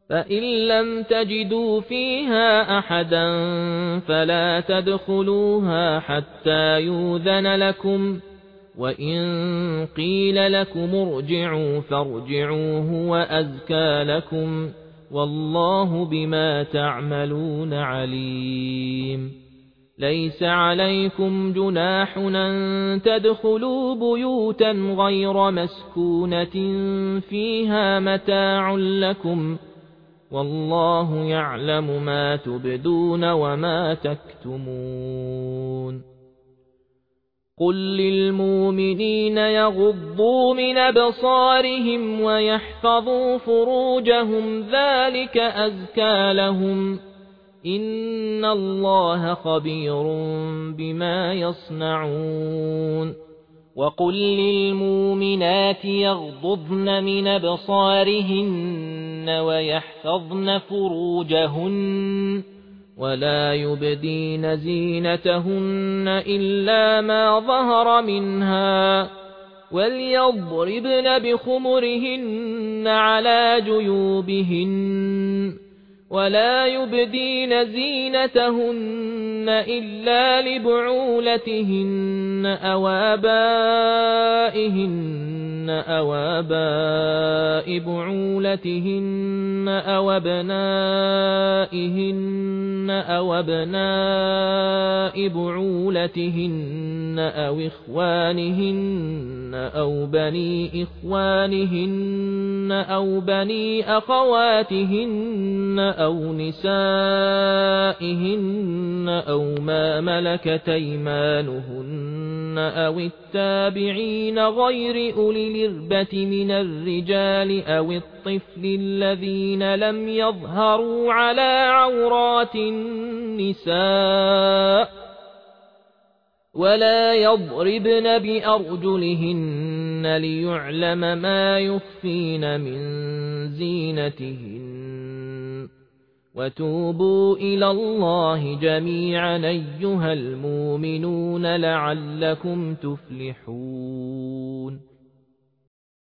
فإن لم تجدوا فيها أحدا فلا تدخلوها حتى يؤذن لكم، وإن قيل لكم ارجعوا فارجعوا هو أزكى لكم، والله بما تعملون عليم. ليس عليكم جناح أن تدخلوا بيوتا غير مسكونة فيها متاع لكم، والله يعلم ما تبدون وما تكتمون. قل للمؤمنين يغضوا من أبصارهم ويحفظوا فروجهم ذلك أزكى لهم، إن الله خبير بما يصنعون. وقل للمؤمنات يغضضن من أبصارهن ويحفظن فروجهن ولا يبدين زينتهن إلا ما ظهر منها، وليضربن بخمرهن على جيوبهن، ولا يبدين زينتهن إلا لبعولتهن أو آبائهن أو آباء بعولتهن أو أبنائهن أو أبناء بعولتهن أو إخوانهن أو بني إخوانهن أو بني أخواتهن أو نسائهن أو ما ملكت أيمانهن أو التابعين غير أولي الإربة من الرجال أو الطفل الذين لم يظهروا على عورات النساء، ولا يضربن بأرجلهن ليعلم ما يخفين من زينتهن. وتوبوا إلى الله جميعا أيها المؤمنون لعلكم تفلحون.